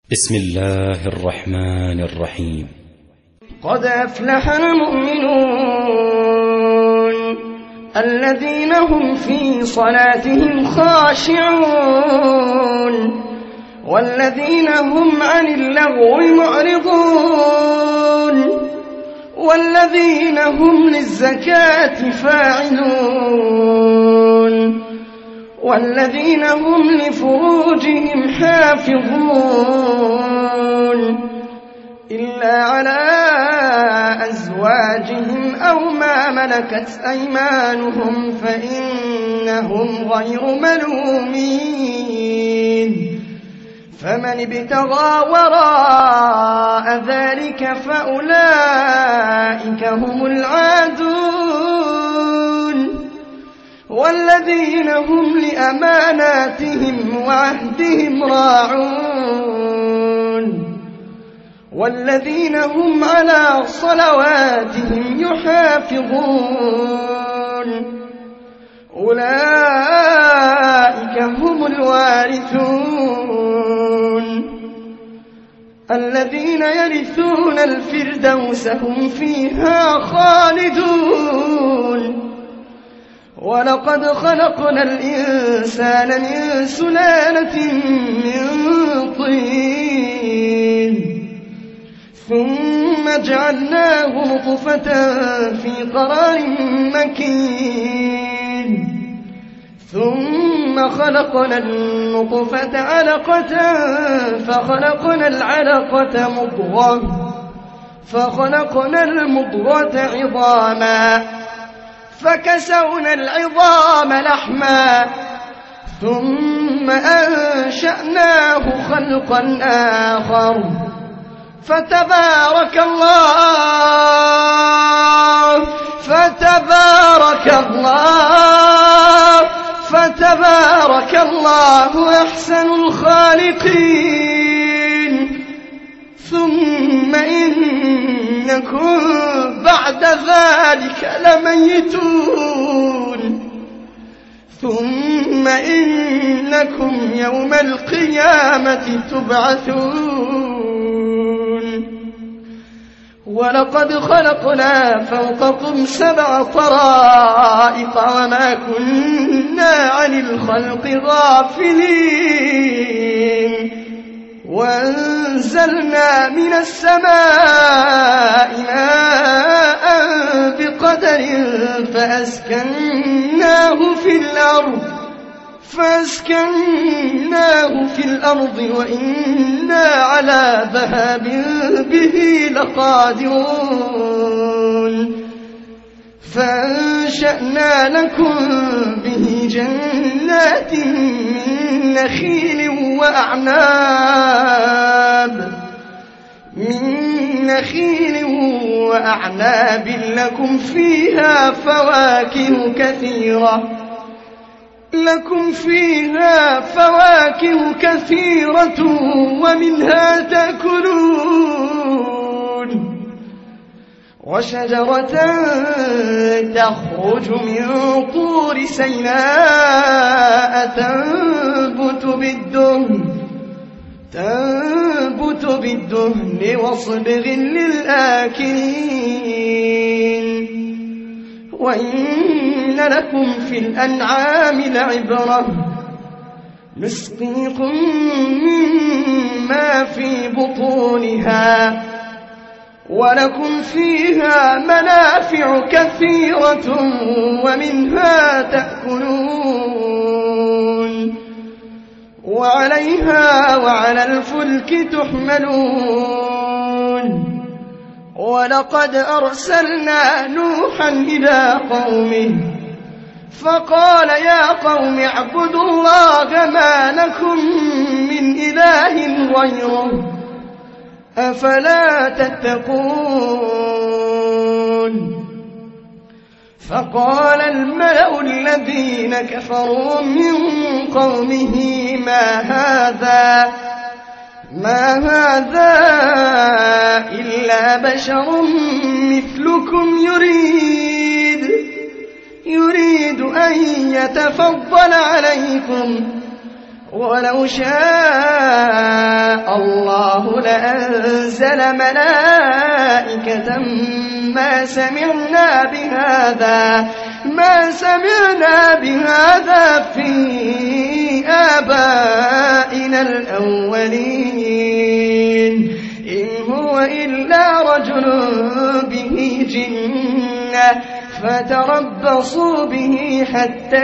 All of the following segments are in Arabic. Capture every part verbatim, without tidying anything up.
بسم الله الرحمن الرحيم. قد أفلح المؤمنون الذين هم في صلاتهم خاشعون والذين هم عن اللغو معرضون والذين هم للزكاة فاعلون والذين هم لفروجهم حافظون إلا على أزواجهم أو ما ملكت أيمانهم فإنهم غير ملومين فمن ابتغى وراء ذلك فأولئك هم العادون والذين هم لأماناتهم وعهدهم راعون والذين هم على صلواتهم يحافظون أولئك هم الوارثون الذين يرثون الفردوس هم فيها خالدون ولقد خلقنا الإنسان من سلالة من طين ثم جعلناه نطفة في قرار مكين ثم خلقنا النطفة علقة فخلقنا العلقة مضغة فخلقنا المضغة عظاما فكسونا العظام لحما ثم أنشأناه خلقا آخر فتبارك الله فتبارك الله فتبارك الله أحسن الخالقين ثم إنكم بعد ذلك لميتون ثم إنكم يوم القيامة تبعثون ولقد خلقنا فوقكم سبع طرائق وما كنا عن الخلق غافلين وأنزلنا من السماء ماء بقدر فأسكناه في الأرض فأسكناه في الأرض وإنا على ذهاب به لقادرون فأنشأنا لكم به جنات من نخيل وأعناب من نخيل وأعناب لكم فيها فواكه كثيرة لكم فيها فواكه كثيرة ومنها تأكلون وشجرة تخرج من طور سيناء تنبت بالدهن تنبت بالدهن وصبغ للآكلين وإن لكم في الأنعام لعبرة نسقيكم مما في بطونها ولكم فيها منافع كثيرة ومنها تأكلون وعليها وعلى الفلك تحملون ولقد أرسلنا نوحا إلى قومه فقال يا قوم اعبدوا الله ما لكم من إله غيره أفلا تتقون فقال الملأ الذين كفروا من قومه ما هذا ما هذا إلا بشر مثلكم يريد يريد أن يتفضل عليكم ولو شاء الله أنزل ملائكة ما سمعنا بهذا ما سمعنا بهذا في آبائنا الأولين إن هو إلا رجل به جنة فتربصوا به حتى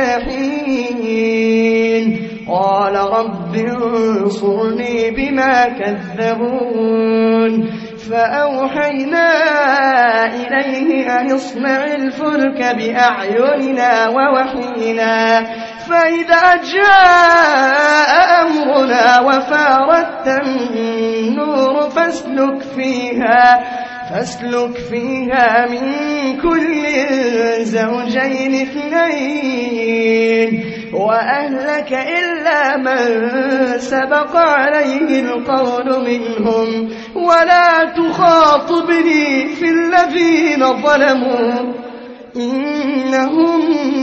حين قال رب انصرني بما كذبون فأوحينا إليه أن اصنع الفلك بأعيننا ووحينا فإذا جاء أمرنا وفارت النور فاسلك فيها فاسلك فيها من كل زوجين اثنين وأهلك إلا من سبق عليه القول منهم ولا تخاطبني في الذين ظلموا إنهم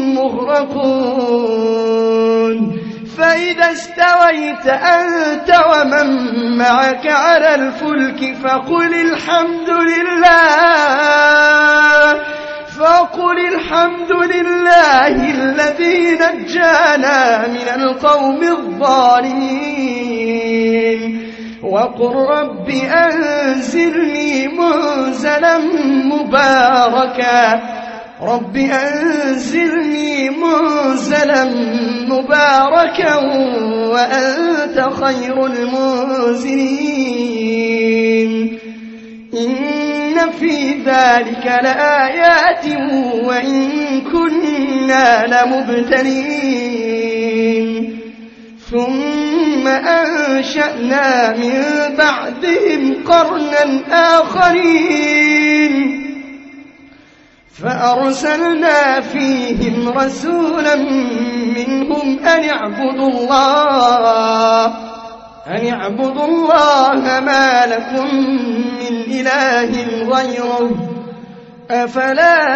مغرقون فإذا استويت أنت ومن معك على الفلك فقل الحمد لله فقل الحمد لله الذي نجانا من القوم الظالمين وقل رب أنزلني منزلا مباركا رب أنزلني منزلا مباركا وأنت خير المنزلين إن في ذلك لآيات وإن كنا لمبتلين ثم أنشأنا من بعدهم قرنا آخرين فأرسلنا فيهم رسولا منهم أن اعبدوا الله أن اعبدوا الله ما لكم من إله غيره أفلا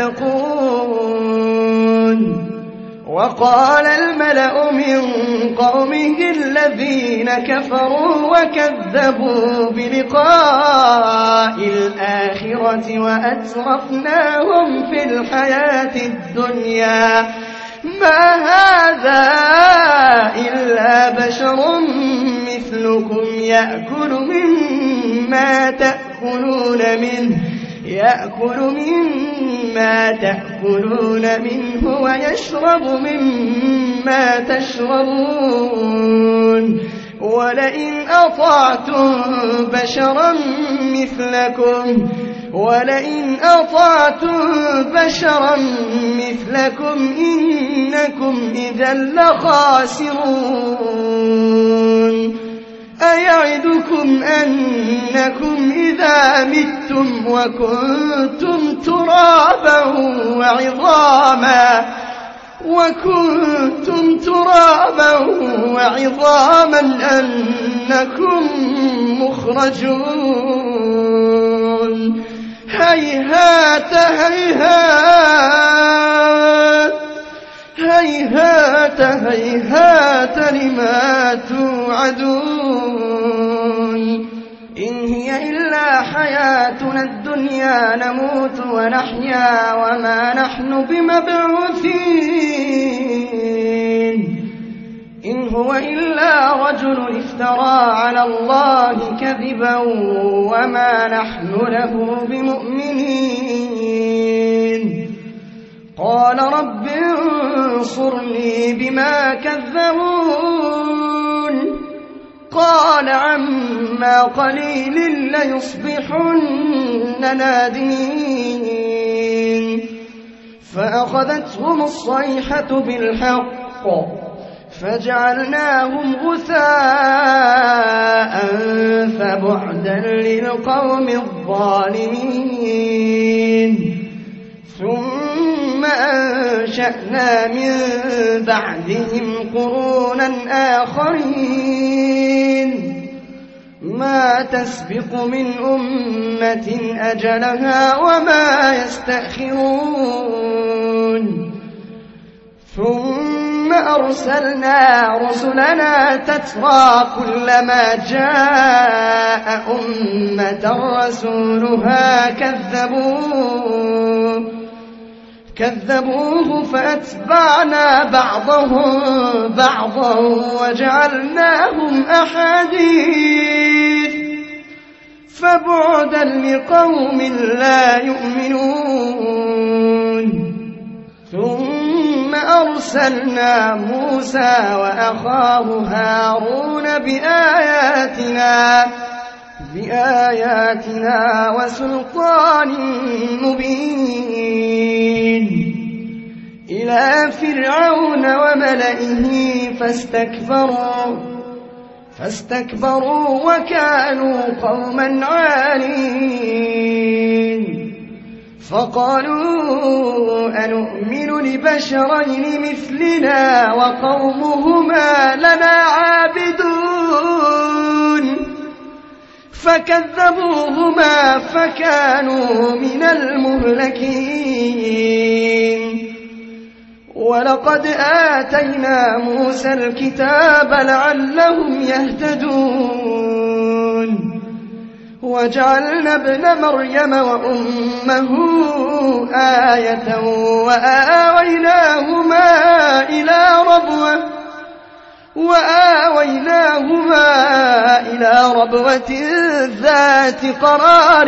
تتقون وقال الملأ من قومه الذين كفروا وكذبوا بلقاء الآخرة وأترفناهم في الحياة الدنيا ما هذا إلا بشر مثلكم يأكل مما تأكلون منه يأكل مما تأكلون منه ويشرب مما تشربون ولئن أطعتم بشرا مثلكم ولئن أطعتم بشرا مثلكم إنكم إذا لخاسرون أيعدكم أنكم إذا متم وكنتم ترابا وعظاما وكنتم ترابا وعظاما أنكم مخرجون هيهات هيهات هيهات هيهات لما توعدون إن هي إلا حياتنا الدنيا نموت ونحيا وما نحن بمبعوثين إن هو إلا رجل افترى على الله كذبا وما نحن له بمؤمنين قال رب انصرني بما كذبون قال عما قليل ليصبحن نادمين فأخذتهم الصيحة بالحق فجعلناهم غثاء فبعدا للقوم الظالمين ثم أنشأنا من بعدهم قرونا آخرين ما تسبق من أمة أجلها وما يستأخرون ثم أرسلنا رسلنا تترى كلما جاء أمة رسولها كذبوه كذبوه فأتبعنا بعضهم بعضا وجعلناهم أحاديث فبعدا لقوم لا يؤمنون ثم أرسلنا موسى وأخاه هارون بآياتنا بآياتنا وسلطان مبين إلى فرعون وملئه فاستكبروا فاستكبروا وكانوا قوما عالين فقالوا أنؤمن لبشرين مثلنا وقومهما لنا عابدون فكذبوهما فكانوا من المهلكين ولقد آتينا موسى الكتاب لعلهم يهتدون وجعلنا ابن مريم وأمه آية وآويناهما إلى ربوة وآويناهما إلى ربوة ذات قرار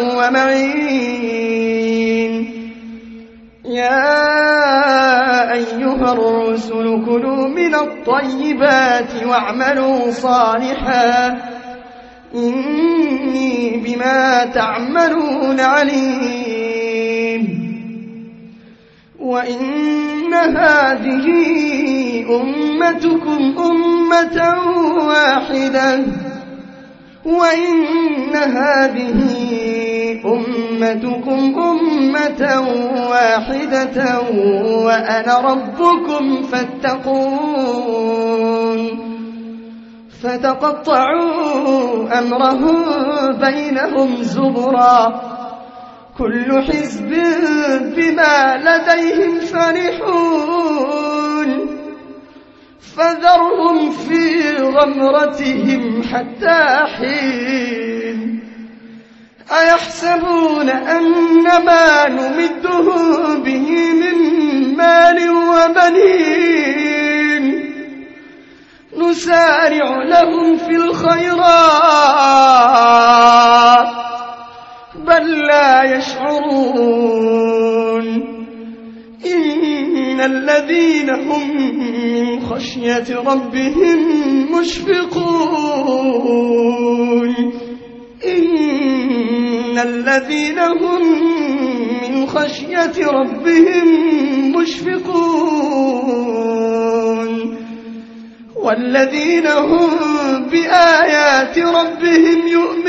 ومعين يا أيها الرسل كلوا من الطيبات واعملوا صالحا إني بما تعملون عليم وإن هذه أمتكم أمة واحدة وإن هذه أمتكم أمة واحدة وأنا ربكم فاتقون فتقطعوا أمرهم بينهم زبرا كل حزب بما لديهم فرحون فذرهم في غمرتهم حتى حين أيحسبون أن ما نمدهم به من مال وبنين نسارع لهم في الخيرات بل لا يشعرون إن الذين هم من خشية ربهم مشفقون إن الذين هم من خشية ربهم مشفقون والذين هم بآيات ربهم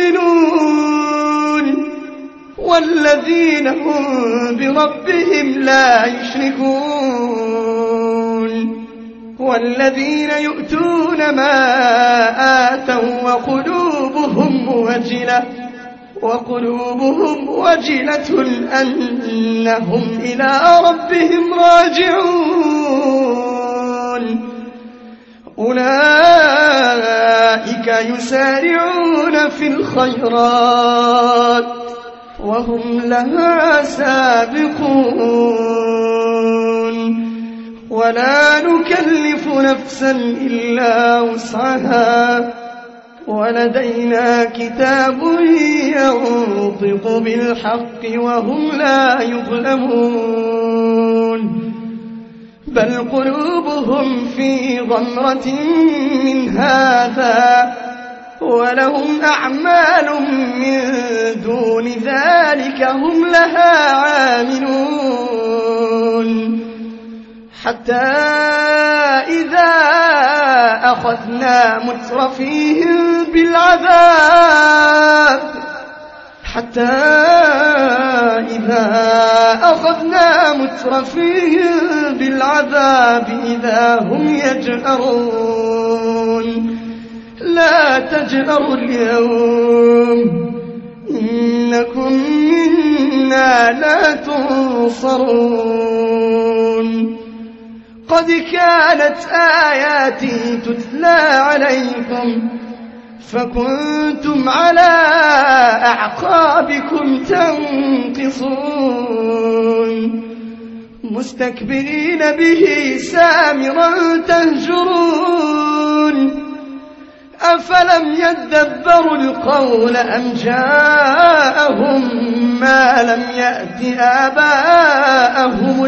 يؤمنون والذين هم بربهم لا يشركون والذين يؤتون ما آتوا وقلوبهم وجلة وقلوبهم وجلة أنهم إلى ربهم راجعون أولئك يسارعون في الخيرات وهم لها سابقون ولا نكلف نفسا إلا وسعها ولدينا كتاب ينطق بالحق وهم لا يظلمون بل قلوبهم في غمرة من هذا ولهم أعمال من دون ذلك هم لها عاملون حتى إذا أخذنا مترفيهم بالعذاب حتى إذا أخذنا مترفيهم بالعذاب إذا هم يجأرون لا تجأروا اليوم إنكم منا لا تنصرون قد كانت آياتي تتلى عليكم فكنتم على أعقابكم تنقصون مستكبرين به سامرا تهجرون أفلم يدبروا القول أم جاءهم ما لم يأت آباءهم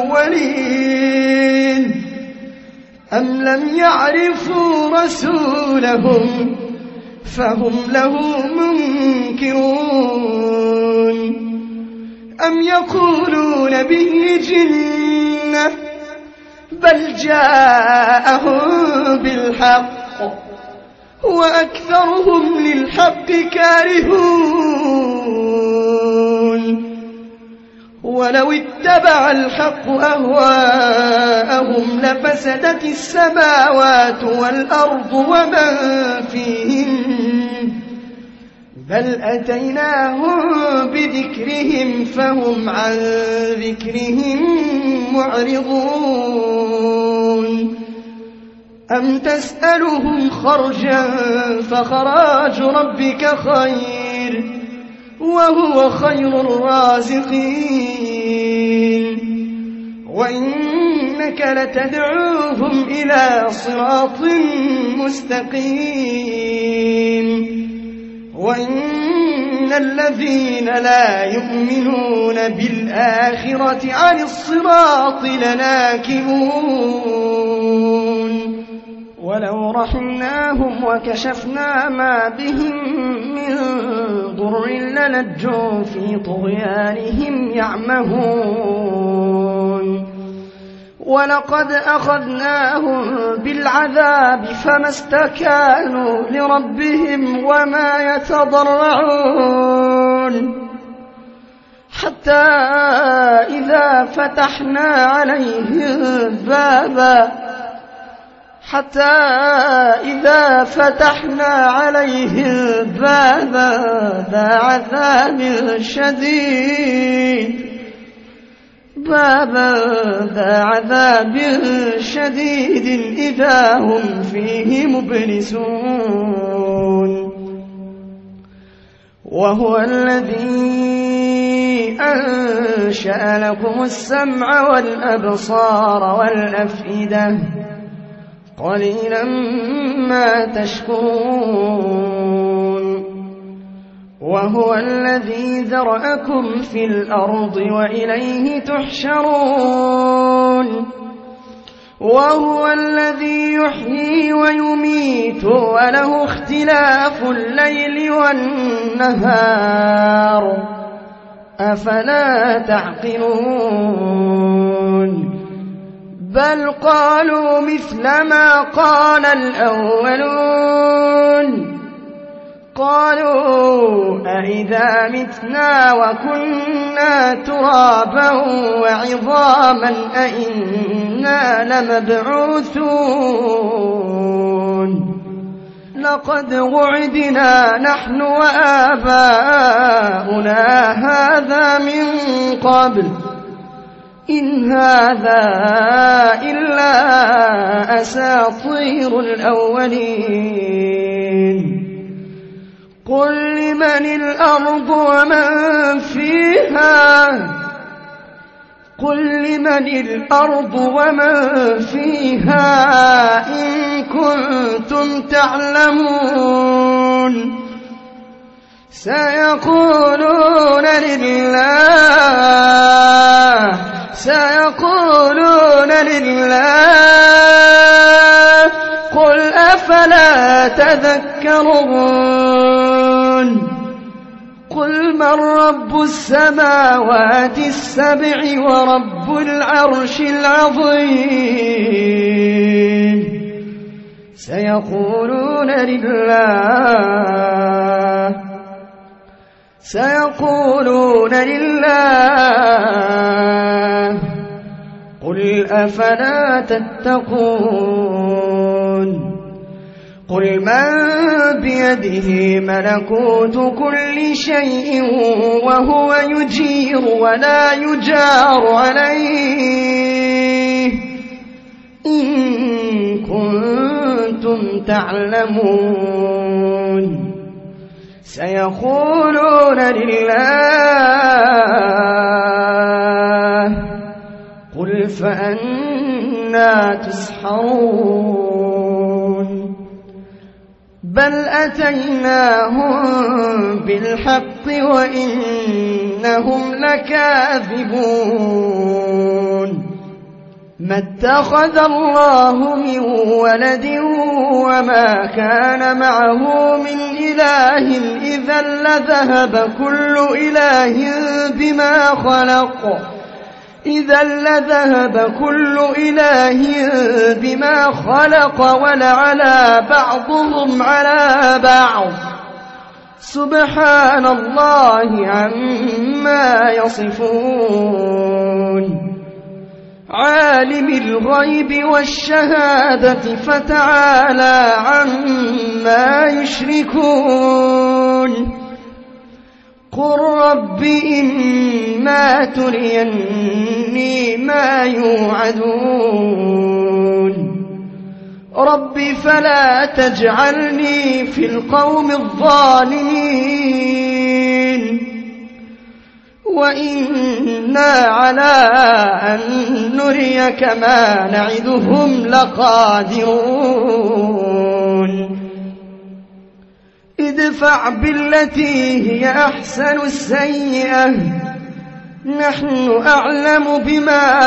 الأولين أم لم يعرفوا رسولهم فهم له منكرون أم يقولون به جنة بل جاءهم بالحق وأكثرهم للحق كارهون ولو اتبع الحق أهواءهم لفسدت السماوات والأرض ومن فيهن بل أتيناهم بذكرهم فهم عن ذكرهم معرضون أم تسألهم خرجا فخراج ربك خير وهو خير الرازقين وإنك لتدعوهم إلى صراط مستقيم وإن الذين لا يؤمنون بالآخرة عن الصراط لناكبون ولو رحمناهم وكشفنا ما بهم من ضر للجوا في طغيانهم يعمهون ولقد أخذناهم بالعذاب فما استكانوا لربهم وما يتضرعون حتى إذا فتحنا عليهم بابا حتى إذا فتحنا عليهم بابا ذا عذاب شديد بابا ذا عذاب شديد إذا هم فيه مبلسون وهو الذي أنشأ لكم السمع والأبصار والأفئدة قليلا ما تشكرون وهو الذي ذرأكم في الأرض وإليه تحشرون وهو الذي يحيي ويميت وله اختلاف الليل والنهار أفلا تعقلون بل قالوا مثل ما قال الأولون قالوا أئذا متنا وكنا ترابا وعظاما أئنا لمبعوثون لقد وعدنا نحن وآباؤنا هذا من قبل إن هذا إلا أساطير الأولين قل لمن الأرض ومن فيها قل لمن الأرض ومن فيها إن كنتم تعلمون سيقولون لله سيقولون لله قل أفلا تذكرون قل من رب السماوات السبع ورب العرش العظيم سيقولون لله سيقولون لله قل أفلا تتقون قل من بيده ملكوت كل شيء وهو يجير ولا يجار عليه إن كنتم تعلمون سيقولون لله قل فأنا تسحرون بل أتيناهم بالحق وإنهم لكاذبون ما اتخذ الله من ولد وما كان معه من إله إذا لذهب كل إله بما خلق إذا لذهب كل إله بما خلق ولعلى بعضهم على بعض سبحان الله عما يصفون عالم الغيب والشهادة فتعالى عما يشركون قل رب إما تريني ما يوعدون رب فلا تجعلني في القوم الظالمين وإنا على أن نريك ما نعدهم لقادرون ادفع بالتي هي أحسن السيئة نحن أعلم بما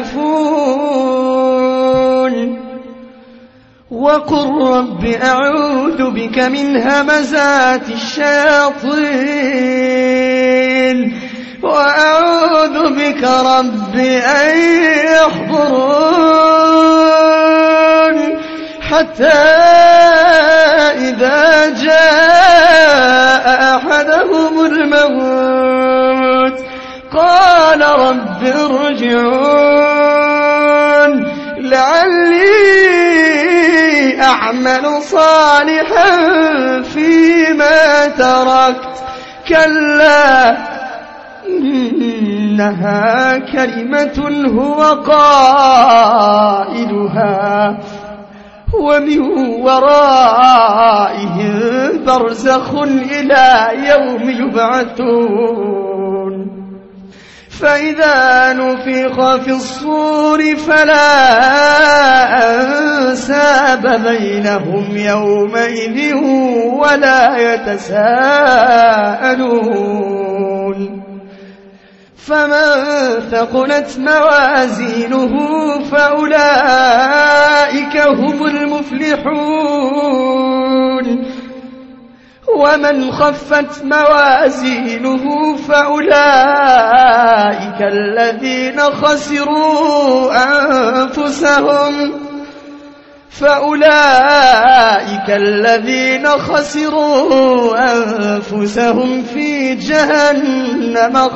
يصفون وقل رب أعوذ بك من همزات الشياطين وأعوذ بك رب أن يحضرون حتى إذا جاء أحدهم الموت قال رب ارجعون لعلي أعمل صالحا فيما تركت كلا إنها كلمة هو قائلها ومن ورائهم برزخ إلى يوم يبعثون فإذا نفخ في الصور فلا أنساب بينهم يومئذ ولا يتساءلون فمن ثقلت موازينه فأولئك هم المفلحون ومن خفت موازينه فأولئك الذين خسروا أنفسهم فأولئك الذين خسروا أنفسهم في جهنم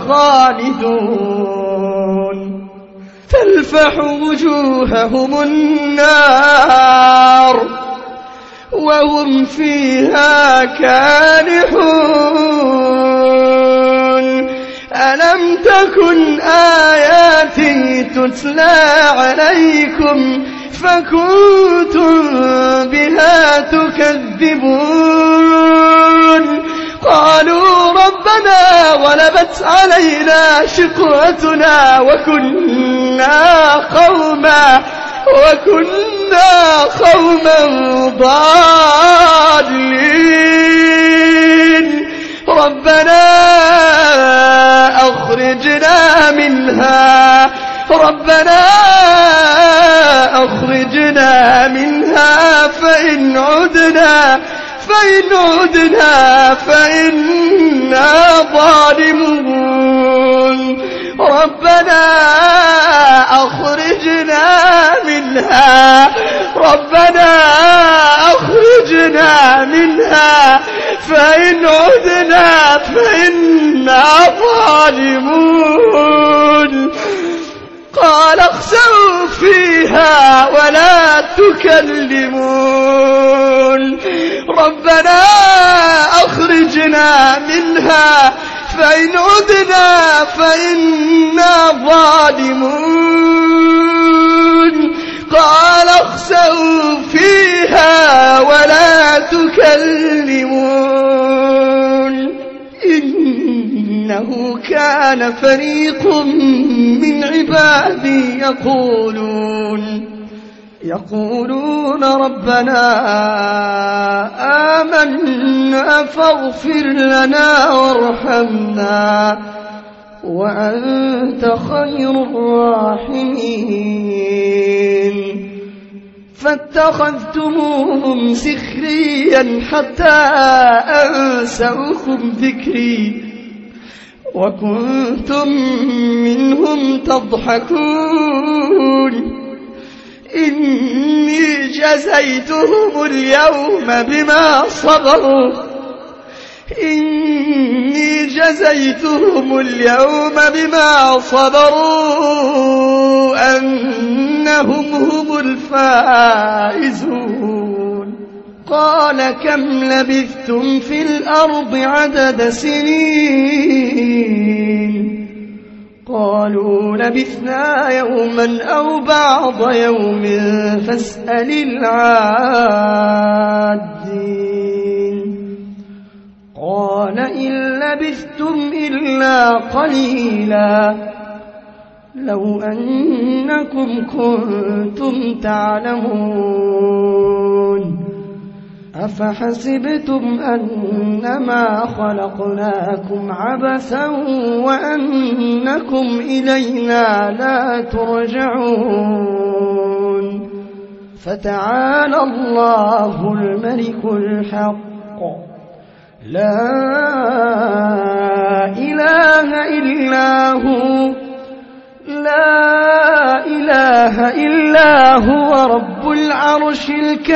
خالدون تلفح وجوههم النار وهم فيها كالحون ألم تكن آياتي تتلى عليكم فكنتم بها تكذبون قالوا ربنا غلبت علينا شقوتنا وكنا قوما وكنا قوما ضالين ربنا أخرجنا منها ربنا أخرجنا منها فإن عدنا فإن عدنا فإنا ظالمون ربنا أخرجنا منها ربنا أخرجنا منها فإن عدنا فإنا ظالمون قال اخسئوا فيها ولا تكلمون ربنا أخرجنا منها فإن عدنا فإنا ظالمون قال واخسأوا فيها ولا تكلمون إنه كان فريق من عبادي يقولون يقولون ربنا آمنا فاغفر لنا وارحمنا وأنت خير الراحمين فاتخذتموهم سخريا حتى أنسوكم ذكري وكنتم منهم تضحكون إني جزيتهم اليوم بما صبروا إني جزيتهم اليوم بما صبروا أنهم هم الفائزون قال كم لبثتم في الأرض عدد سنين قالوا لبثنا يوما أو بعض يوم فاسأل العادين قال إن لبثتم إلا قليلا لو أنكم كنتم تعلمون أفحسبتم أنما خلقناكم عبثا وأنكم إلينا لا ترجعون فتعالى الله الملك الحق لا إله إلا هو لا إله إلا هو رب العرش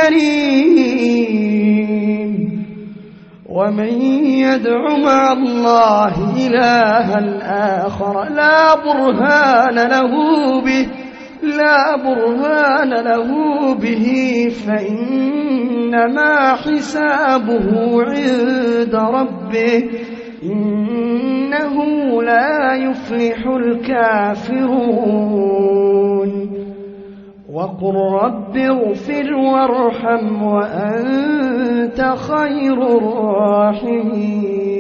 الكريم ومن يدع مع الله إلها آخر لا برهان له به لا برهان له به فإنما حسابه عند ربه إنه لا يفلح الكافرون وقل رب اغفر وارحم وأنت خير الراحمين